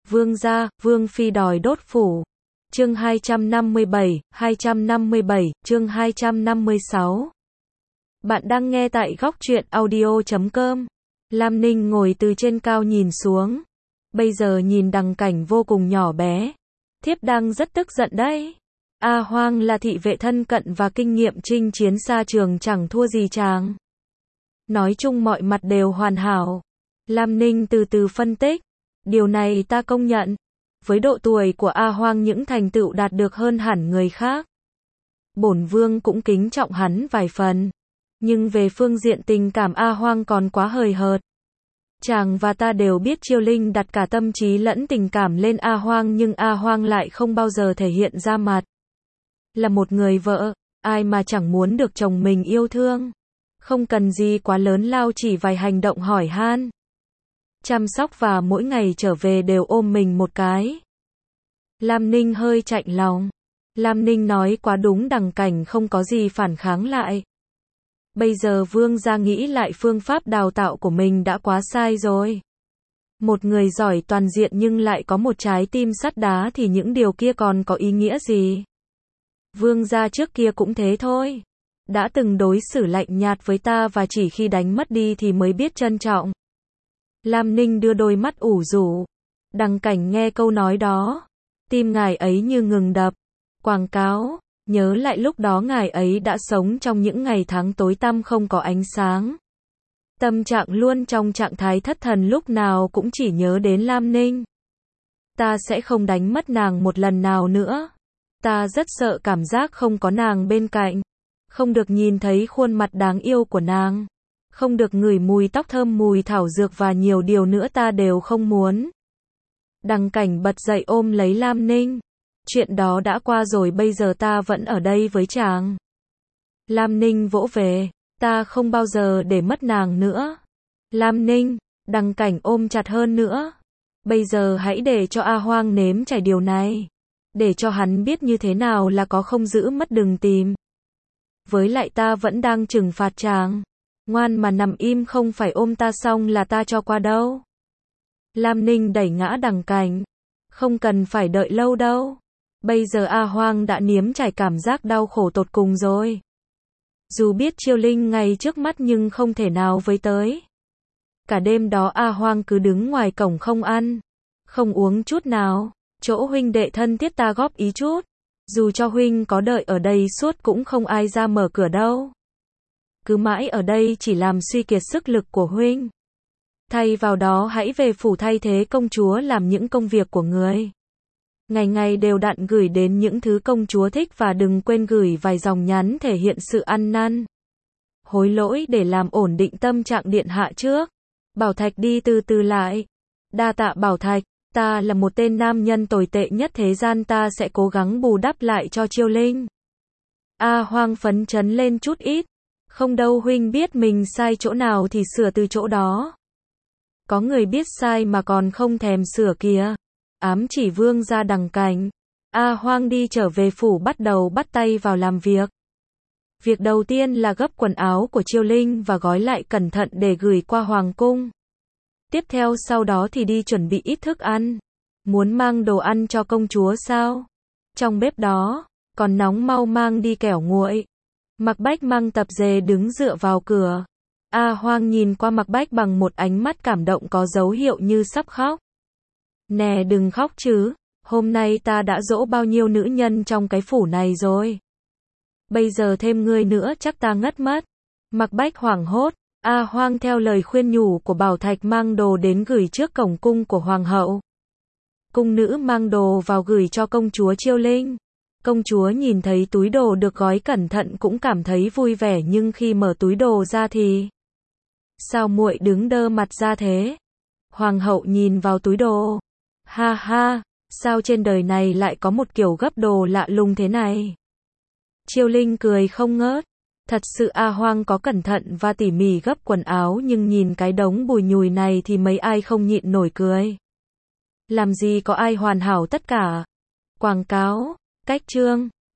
Vương gia, Vương phi đòi đốt phủ. Chương 257, chương 256. Bạn đang nghe tại góc truyện audio.com. Lam Ninh ngồi từ trên cao nhìn xuống. Bây giờ nhìn Đằng Cảnh vô cùng nhỏ bé. Thiếp đang rất tức giận đấy. A Hoang là thị vệ thân cận và kinh nghiệm chinh chiến xa trường chẳng thua gì chàng. Nói chung mọi mặt đều hoàn hảo. Lam Ninh từ từ phân tích. Điều này ta công nhận. Với độ tuổi của A Hoang những thành tựu đạt được hơn hẳn người khác. Bổn vương cũng kính trọng hắn vài phần. Nhưng về phương diện tình cảm A Hoang còn quá hời hợt. Chàng và ta đều biết Chiêu Linh đặt cả tâm trí lẫn tình cảm lên A Hoang, nhưng A Hoang lại không bao giờ thể hiện ra mặt. Là một người vợ, ai mà chẳng muốn được chồng mình yêu thương. Không cần gì quá lớn lao, chỉ vài hành động hỏi han, chăm sóc và mỗi ngày trở về đều ôm mình một cái. Lam Ninh hơi chạnh lòng. Lam Ninh nói quá đúng, Đằng Cảnh không có gì phản kháng lại. Bây giờ vương gia nghĩ lại phương pháp đào tạo của mình đã quá sai rồi. Một người giỏi toàn diện nhưng lại có một trái tim sắt đá thì những điều kia còn có ý nghĩa gì? Vương gia trước kia cũng thế thôi. Đã từng đối xử lạnh nhạt với ta và chỉ khi đánh mất đi thì mới biết trân trọng. Lam Ninh đưa đôi mắt ủ rũ. Đằng Cảnh nghe câu nói đó, tim ngài ấy như ngừng đập. Quảng cáo, nhớ lại lúc đó ngài ấy đã sống trong những ngày tháng tối tăm không có ánh sáng. Tâm trạng luôn trong trạng thái thất thần, lúc nào cũng chỉ nhớ đến Lam Ninh. Ta sẽ không đánh mất nàng một lần nào nữa. Ta rất sợ cảm giác không có nàng bên cạnh. Không được nhìn thấy khuôn mặt đáng yêu của nàng. Không được ngửi mùi tóc thơm, mùi thảo dược và nhiều điều nữa ta đều không muốn. Đằng Cảnh bật dậy ôm lấy Lam Ninh. Chuyện đó đã qua rồi, bây giờ ta vẫn ở đây với chàng. Lam Ninh vỗ về. Ta không bao giờ để mất nàng nữa. Lam Ninh, Đằng Cảnh ôm chặt hơn nữa. Bây giờ hãy để cho A Hoang nếm trải điều này. Để cho hắn biết như thế nào là có không giữ mất đừng tìm. Với lại ta vẫn đang trừng phạt chàng. Ngoan mà nằm im, không phải ôm ta xong là ta cho qua đâu. Lam Ninh đẩy ngã Đằng Cảnh. Không cần phải đợi lâu đâu. Bây giờ A Hoang đã nếm trải cảm giác đau khổ tột cùng rồi. Dù biết Chiêu Linh ngay trước mắt nhưng không thể nào với tới. Cả đêm đó A Hoang cứ đứng ngoài cổng không ăn, không uống chút nào. Chỗ huynh đệ thân thiết ta góp ý chút. Dù cho huynh có đợi ở đây suốt cũng không ai ra mở cửa đâu. Cứ mãi ở đây chỉ làm suy kiệt sức lực của huynh. Thay vào đó hãy về phủ thay thế công chúa làm những công việc của người. Ngày ngày đều đặn gửi đến những thứ công chúa thích và đừng quên gửi vài dòng nhắn thể hiện sự ăn năn hối lỗi để làm ổn định tâm trạng điện hạ trước. Bảo Thạch đi từ từ lại. Đa tạ Bảo Thạch, ta là một tên nam nhân tồi tệ nhất thế gian, ta sẽ cố gắng bù đắp lại cho Chiêu Linh. A Hoang phấn chấn lên chút ít. Không đâu huynh, biết mình sai chỗ nào thì sửa từ chỗ đó. Có người biết sai mà còn không thèm sửa kìa. Ám chỉ vương gia Đằng Cảnh. A Hoang đi trở về phủ, bắt đầu bắt tay vào làm việc. Việc đầu tiên là gấp quần áo của Chiêu Linh và gói lại cẩn thận để gửi qua hoàng cung. Tiếp theo sau đó thì đi chuẩn bị ít thức ăn. Muốn mang đồ ăn cho công chúa sao? Trong bếp đó, còn nóng, mau mang đi kẻo nguội. Mạc Bách mang tập dề đứng dựa vào cửa. A Hoang nhìn qua Mạc Bách bằng một ánh mắt cảm động có dấu hiệu như sắp khóc. Nè đừng khóc chứ, hôm nay ta đã dỗ bao nhiêu nữ nhân trong cái phủ này rồi. Bây giờ thêm ngươi nữa chắc ta ngất mất. Mạc Bách hoảng hốt. A Hoang theo lời khuyên nhủ của Bảo Thạch mang đồ đến gửi trước cổng cung của hoàng hậu. Cung nữ mang đồ vào gửi cho công chúa Chiêu Linh. Công chúa nhìn thấy túi đồ được gói cẩn thận cũng cảm thấy vui vẻ, nhưng khi mở túi đồ ra thì sao muội đứng đơ mặt ra thế? Hoàng hậu nhìn vào túi đồ. Ha ha, sao trên đời này lại có một kiểu gấp đồ lạ lùng thế này? Chiêu Linh cười không ngớt. Thật sự A Hoang có cẩn thận và tỉ mỉ gấp quần áo, nhưng nhìn cái đống bùi nhùi này thì mấy ai không nhịn nổi cười. Làm gì có ai hoàn hảo tất cả. Quảng cáo, cách chương.